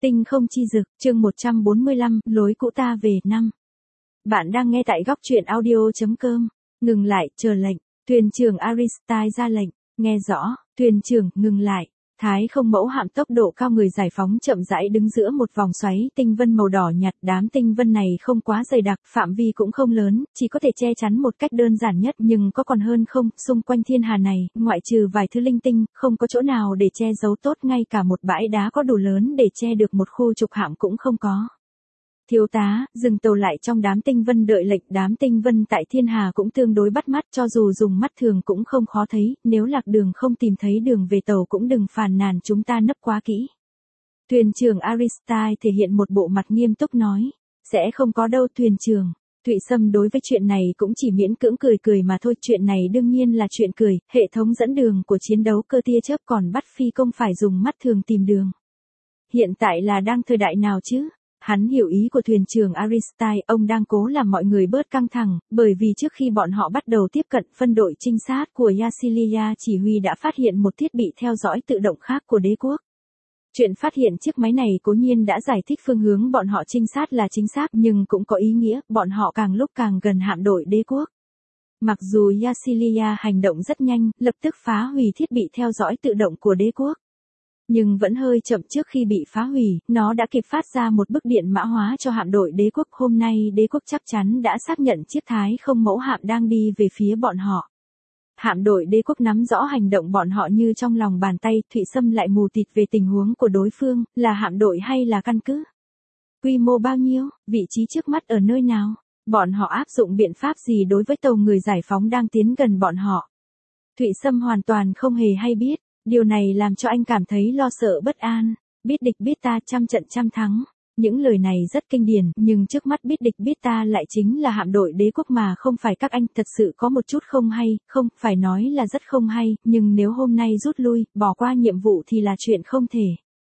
Tinh không chi dực, chương 145, lối cũ ta về năm. Bạn đang nghe tại góc truyện audio.com. Ngừng lại, chờ lệnh. Thuyền trưởng Aristide ra lệnh. Nghe rõ, thuyền trưởng, ngừng lại. Thái không mẫu hạm tốc độ cao người giải phóng chậm rãi đứng giữa một vòng xoáy tinh vân màu đỏ nhạt. Đám tinh vân này không quá dày đặc, phạm vi cũng không lớn, chỉ có thể che chắn một cách đơn giản nhất, nhưng có còn hơn không. Xung quanh thiên hà này, ngoại trừ vài thứ linh tinh, không có chỗ nào để che giấu tốt, ngay cả một bãi đá có đủ lớn để che được một khu trục hạm cũng không có. Thiếu tá, dừng tàu lại trong đám tinh vân đợi lệnh. Đám tinh vân tại thiên hà cũng tương đối bắt mắt, cho dù dùng mắt thường cũng không khó thấy, nếu lạc đường không tìm thấy đường về tàu cũng đừng phàn nàn, chúng ta nấp quá kỹ. Thuyền trưởng Aristide thể hiện một bộ mặt nghiêm túc nói, sẽ không có đâu thuyền trưởng. Thụy Sâm đối với chuyện này cũng chỉ miễn cưỡng cười cười mà thôi, chuyện này đương nhiên là chuyện cười, hệ thống dẫn đường của chiến đấu cơ tia chớp còn bắt phi công phải dùng mắt thường tìm đường. Hiện tại là đang thời đại nào chứ? Hắn hiểu ý của thuyền trưởng Aristide, ông đang cố làm mọi người bớt căng thẳng, bởi vì trước khi bọn họ bắt đầu tiếp cận, phân đội trinh sát của Yasilia chỉ huy đã phát hiện một thiết bị theo dõi tự động khác của đế quốc. Chuyện phát hiện chiếc máy này cố nhiên đã giải thích phương hướng bọn họ trinh sát là chính xác, nhưng cũng có ý nghĩa, bọn họ càng lúc càng gần hạm đội đế quốc. Mặc dù Yasilia hành động rất nhanh, lập tức phá hủy thiết bị theo dõi tự động của đế quốc, nhưng vẫn hơi chậm. Trước khi bị phá hủy, nó đã kịp phát ra một bức điện mã hóa cho hạm đội đế quốc. Hôm nay đế quốc chắc chắn đã xác nhận chiếc Thái không mẫu hạm đang đi về phía bọn họ. Hạm đội đế quốc nắm rõ hành động bọn họ như trong lòng bàn tay. Thụy Sâm lại mù tịt về tình huống của đối phương, là hạm đội hay là căn cứ? Quy mô bao nhiêu? Vị trí trước mắt ở nơi nào? Bọn họ áp dụng biện pháp gì đối với tàu người giải phóng đang tiến gần bọn họ? Thụy Sâm hoàn toàn không hề hay biết. Điều này làm cho anh cảm thấy lo sợ bất an. Biết địch biết ta, trăm trận trăm thắng. Những lời này rất kinh điển, nhưng trước mắt biết địch biết ta lại chính là hạm đội đế quốc mà không phải các anh. Thật sự có một chút không hay, không phải nói là rất không hay, nhưng nếu hôm nay rút lui, bỏ qua nhiệm vụ thì là chuyện không thể.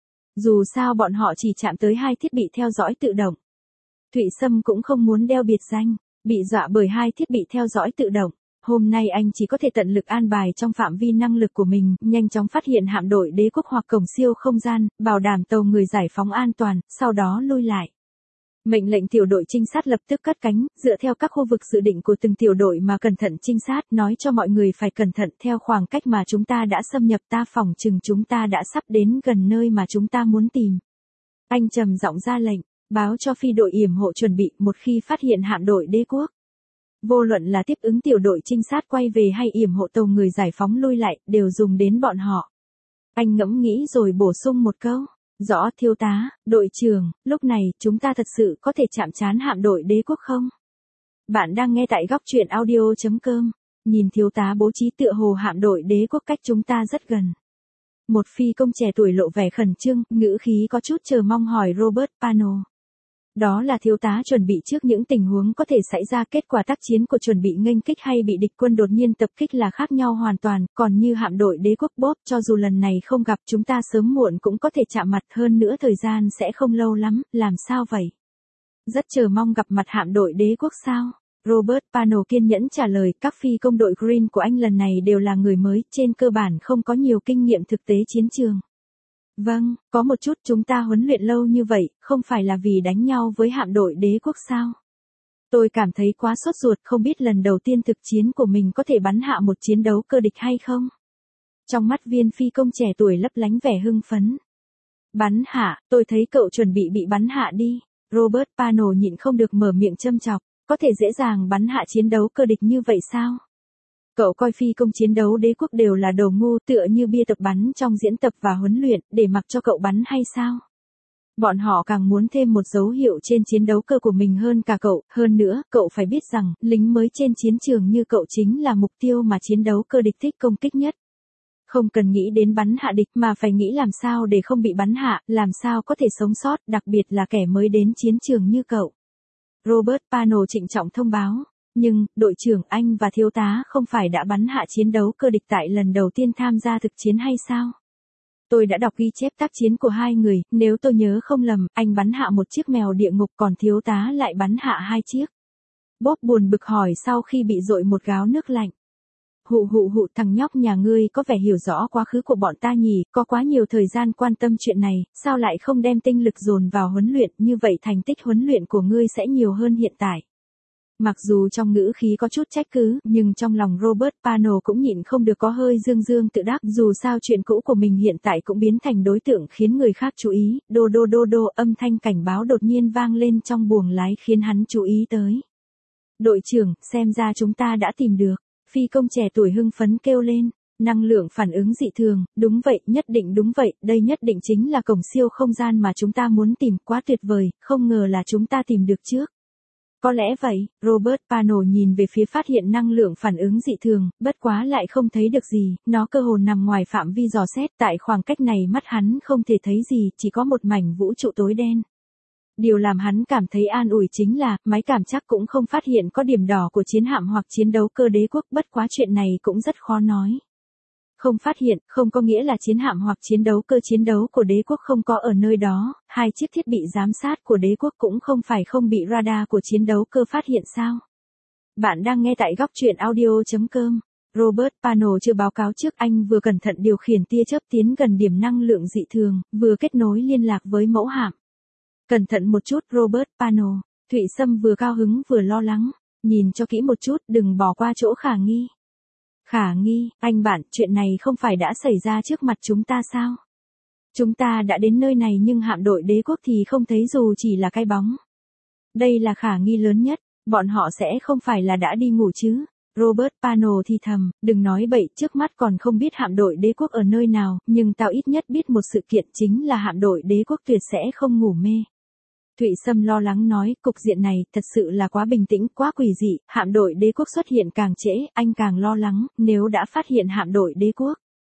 Dù sao bọn họ chỉ chạm tới 2 thiết bị theo dõi tự động. Thụy Sâm cũng không muốn đeo biệt danh, bị dọa bởi 2 thiết bị theo dõi tự động. Hôm nay anh chỉ có thể tận lực an bài trong phạm vi năng lực của mình, nhanh chóng phát hiện hạm đội đế quốc hoặc cổng siêu không gian, bảo đảm tàu người giải phóng an toàn, sau đó lui lại. Mệnh lệnh tiểu đội trinh sát lập tức cất cánh, dựa theo các khu vực dự định của từng tiểu đội mà cẩn thận trinh sát, nói cho mọi người phải cẩn thận. Theo khoảng cách mà chúng ta đã xâm nhập, ta phỏng chừng chúng ta đã sắp đến gần nơi mà chúng ta muốn tìm. Anh trầm giọng ra lệnh, báo cho phi đội yểm hộ chuẩn bị, một khi phát hiện hạm đội đế quốc, vô luận là tiếp ứng tiểu đội trinh sát quay về hay yểm hộ tàu người giải phóng lui lại, đều dùng đến bọn họ. Anh ngẫm nghĩ rồi bổ sung một câu. Rõ thiếu tá, đội trưởng, lúc này, chúng ta thật sự có thể chạm trán hạm đội đế quốc không? Bạn đang nghe tại góc truyện audio.com. Nhìn thiếu tá bố trí tựa hồ hạm đội đế quốc cách chúng ta rất gần. Một phi công trẻ tuổi lộ vẻ khẩn trương, ngữ khí có chút chờ mong hỏi Robert Pano. Đó là thiếu tá chuẩn bị trước những tình huống có thể xảy ra. Kết quả tác chiến của chuẩn bị nghênh kích hay bị địch quân đột nhiên tập kích là khác nhau hoàn toàn. Còn như hạm đội đế quốc Bob, cho dù lần này không gặp, chúng ta sớm muộn cũng có thể chạm mặt, hơn nữa thời gian sẽ không lâu lắm. Làm sao vậy? Rất chờ mong gặp mặt hạm đội đế quốc sao? Robert Pano kiên nhẫn trả lời. Các phi công đội Green của anh lần này đều là người mới, trên cơ bản không có nhiều kinh nghiệm thực tế chiến trường. Vâng, có một chút. Chúng ta huấn luyện lâu như vậy, không phải là vì đánh nhau với hạm đội đế quốc sao? Tôi cảm thấy quá sốt ruột, không biết lần đầu tiên thực chiến của mình có thể bắn hạ một chiến đấu cơ địch hay không? Trong mắt viên phi công trẻ tuổi lấp lánh vẻ hưng phấn. Bắn hạ, tôi thấy cậu chuẩn bị bắn hạ đi. Robert Pano nhịn không được mở miệng châm chọc, có thể dễ dàng bắn hạ chiến đấu cơ địch như vậy sao? Cậu coi phi công chiến đấu đế quốc đều là đồ ngu, tựa như bia tập bắn trong diễn tập và huấn luyện, để mặc cho cậu bắn hay sao? Bọn họ càng muốn thêm một dấu hiệu trên chiến đấu cơ của mình hơn cả cậu. Hơn nữa, cậu phải biết rằng, lính mới trên chiến trường như cậu chính là mục tiêu mà chiến đấu cơ địch thích công kích nhất. Không cần nghĩ đến bắn hạ địch mà phải nghĩ làm sao để không bị bắn hạ, làm sao có thể sống sót, đặc biệt là kẻ mới đến chiến trường như cậu. Robert Pano trịnh trọng thông báo. Nhưng, đội trưởng, anh và thiếu tá không phải đã bắn hạ chiến đấu cơ địch tại lần đầu tiên tham gia thực chiến hay sao? Tôi đã đọc ghi chép tác chiến của 2 người, nếu tôi nhớ không lầm, anh bắn hạ một chiếc mèo địa ngục, còn thiếu tá lại bắn hạ 2 chiếc. Bob buồn bực hỏi sau khi bị dội một gáo nước lạnh. Hụ hụ hụ, thằng nhóc nhà ngươi có vẻ hiểu rõ quá khứ của bọn ta nhỉ, có quá nhiều thời gian quan tâm chuyện này, sao lại không đem tinh lực dồn vào huấn luyện, như vậy thành tích huấn luyện của ngươi sẽ nhiều hơn hiện tại. Mặc dù trong ngữ khí có chút trách cứ, nhưng trong lòng Robert Pano cũng nhịn không được có hơi dương dương tự đắc, dù sao chuyện cũ của mình hiện tại cũng biến thành đối tượng khiến người khác chú ý, đô đô đô đô, âm thanh cảnh báo đột nhiên vang lên trong buồng lái khiến hắn chú ý tới. Đội trưởng, xem ra chúng ta đã tìm được, phi công trẻ tuổi hưng phấn kêu lên. Năng lượng phản ứng dị thường, đúng vậy, nhất định đúng vậy, đây nhất định chính là cổng siêu không gian mà chúng ta muốn tìm, quá tuyệt vời, không ngờ là chúng ta tìm được trước. Có lẽ vậy, Robert Pano nhìn về phía phát hiện năng lượng phản ứng dị thường, bất quá lại không thấy được gì, nó cơ hồ nằm ngoài phạm vi dò xét, tại khoảng cách này mắt hắn không thể thấy gì, chỉ có một mảnh vũ trụ tối đen. Điều làm hắn cảm thấy an ủi chính là, máy cảm chắc cũng không phát hiện có điểm đỏ của chiến hạm hoặc chiến đấu cơ đế quốc, bất quá chuyện này cũng rất khó nói. Không phát hiện, không có nghĩa là chiến hạm hoặc chiến đấu cơ chiến đấu của đế quốc không có ở nơi đó, hai chiếc thiết bị giám sát của đế quốc cũng không phải không bị radar của chiến đấu cơ phát hiện sao. Bạn đang nghe tại góc truyện audio.com. Robert Pano chưa báo cáo trước, anh vừa cẩn thận điều khiển tia chớp tiến gần điểm năng lượng dị thường, vừa kết nối liên lạc với mẫu hạm. Cẩn thận một chút Robert Pano, Thụy Sâm vừa cao hứng vừa lo lắng, nhìn cho kỹ một chút, đừng bỏ qua chỗ khả nghi. Khả nghi, anh bạn, chuyện này không phải đã xảy ra trước mặt chúng ta sao? Chúng ta đã đến nơi này nhưng hạm đội đế quốc thì không thấy dù chỉ là cái bóng. Đây là khả nghi lớn nhất, bọn họ sẽ không phải là đã đi ngủ chứ? Robert Pano thì thầm, đừng nói bậy, trước mắt còn không biết hạm đội đế quốc ở nơi nào, nhưng tao ít nhất biết một sự kiện chính là hạm đội đế quốc tuyệt sẽ không ngủ mê. Thụy Sâm lo lắng nói, cục diện này thật sự là quá bình tĩnh, quá quỷ dị, hạm đội đế quốc xuất hiện càng trễ, anh càng lo lắng, nếu đã phát hiện hạm đội đế quốc.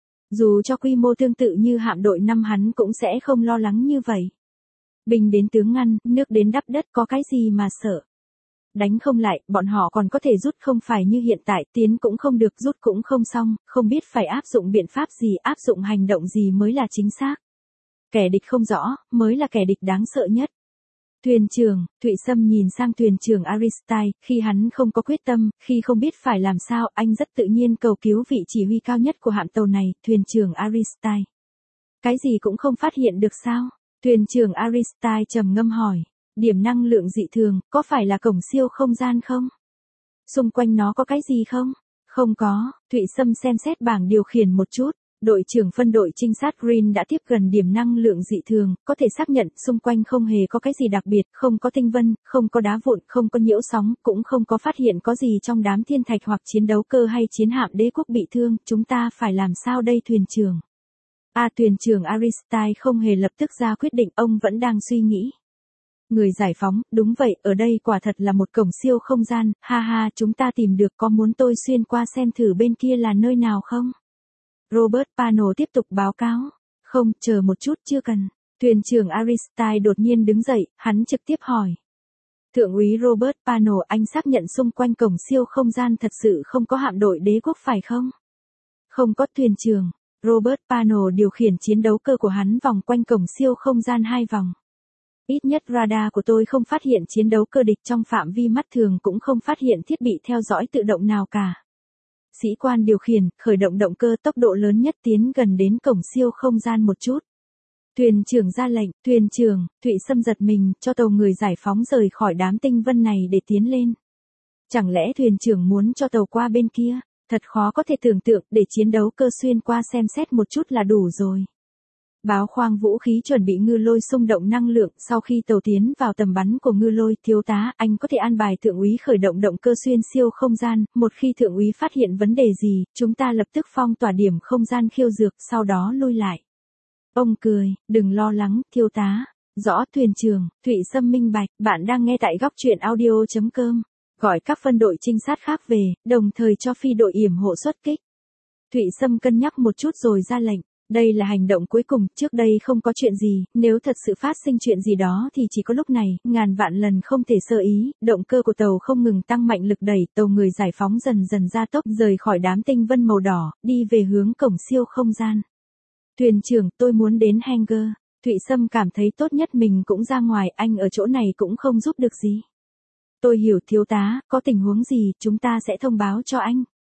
Dù cho quy mô tương tự như hạm đội năm hắn cũng sẽ không lo lắng như vậy. Binh đến tướng ngăn, nước đến đắp đất, có cái gì mà sợ. Đánh không lại, bọn họ còn có thể rút, không phải như hiện tại, tiến cũng không được, rút cũng không xong, không biết phải áp dụng biện pháp gì, áp dụng hành động gì mới là chính xác. Kẻ địch không rõ, mới là kẻ địch đáng sợ nhất. Thuyền trưởng, Thụy Sâm nhìn sang thuyền trưởng Aristide, khi hắn không có quyết tâm, khi không biết phải làm sao, anh rất tự nhiên cầu cứu vị chỉ huy cao nhất của hạm tàu này, thuyền trưởng Aristide. Cái gì cũng không phát hiện được sao? Thuyền trưởng Aristide trầm ngâm hỏi. Điểm năng lượng dị thường, có phải là cổng siêu không gian không? Xung quanh nó có cái gì không? Không có, Thụy Sâm xem xét bảng điều khiển một chút. Đội trưởng phân đội trinh sát Green đã tiếp gần điểm năng lượng dị thường, có thể xác nhận xung quanh không hề có cái gì đặc biệt, không có tinh vân, không có đá vụn, không có nhiễu sóng, cũng không có phát hiện có gì trong đám thiên thạch hoặc chiến đấu cơ hay chiến hạm đế quốc bị thương, chúng ta phải làm sao đây thuyền trưởng? Thuyền trưởng Aristide không hề lập tức ra quyết định, ông vẫn đang suy nghĩ. Người giải phóng, đúng vậy, ở đây quả thật là một cổng siêu không gian, ha ha, chúng ta tìm được, có muốn tôi xuyên qua xem thử bên kia là nơi nào không? Robert Pano tiếp tục báo cáo. Không, chờ một chút, chưa cần. Thuyền trưởng Aristide đột nhiên đứng dậy, hắn trực tiếp hỏi. Thượng úy Robert Pano, anh xác nhận xung quanh cổng siêu không gian thật sự không có hạm đội đế quốc phải không? Không có, thuyền trưởng. Robert Pano điều khiển chiến đấu cơ của hắn vòng quanh cổng siêu không gian 2 vòng. Ít nhất radar của tôi không phát hiện chiến đấu cơ địch trong phạm vi mắt thường, cũng không phát hiện thiết bị theo dõi tự động nào cả. Sĩ quan điều khiển, khởi động động cơ, tốc độ lớn nhất, tiến gần đến cổng siêu không gian một chút. Thuyền trưởng ra lệnh, thuyền trưởng, Thụy Sâm giật mình, cho tàu người giải phóng rời khỏi đám tinh vân này để tiến lên. Chẳng lẽ thuyền trưởng muốn cho tàu qua bên kia? Thật khó có thể tưởng tượng, để chiến đấu cơ xuyên qua xem xét một chút là đủ rồi. Báo khoang vũ khí chuẩn bị ngư lôi xung động năng lượng, sau khi tàu tiến vào tầm bắn của ngư lôi, thiếu tá, anh có thể an bài thượng úy khởi động động cơ xuyên siêu không gian, một khi thượng úy phát hiện vấn đề gì, chúng ta lập tức phong tỏa điểm không gian khiêu dược, sau đó lui lại. Ông cười, đừng lo lắng, thiếu tá. Rõ, thuyền trưởng, Thụy Sâm minh bạch, bạn đang nghe tại góc truyện audio.com. Gọi các phân đội trinh sát khác về, đồng thời cho phi đội yểm hộ xuất kích. Thụy Sâm cân nhắc một chút rồi ra lệnh. Đây là hành động cuối cùng, trước đây không có chuyện gì, nếu thật sự phát sinh chuyện gì đó thì chỉ có lúc này, ngàn vạn lần không thể sơ ý, động cơ của tàu không ngừng tăng mạnh lực đẩy, tàu người giải phóng dần dần gia tốc rời khỏi đám tinh vân màu đỏ, đi về hướng cổng siêu không gian. Thuyền trưởng, tôi muốn đến hangar. Thụy Sâm cảm thấy tốt nhất mình cũng ra ngoài, anh ở chỗ này cũng không giúp được gì. Tôi hiểu thiếu tá, có tình huống gì, chúng ta sẽ thông báo cho anh.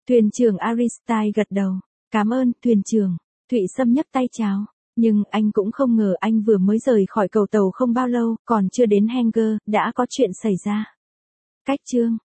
Thuyền trưởng Aristide gật đầu. Cảm ơn, thuyền trưởng. Thụy Sâm nhấc tay chào. Nhưng anh cũng không ngờ anh vừa mới rời khỏi cầu tàu không bao lâu, còn chưa đến hangar, đã có chuyện xảy ra. Cách chương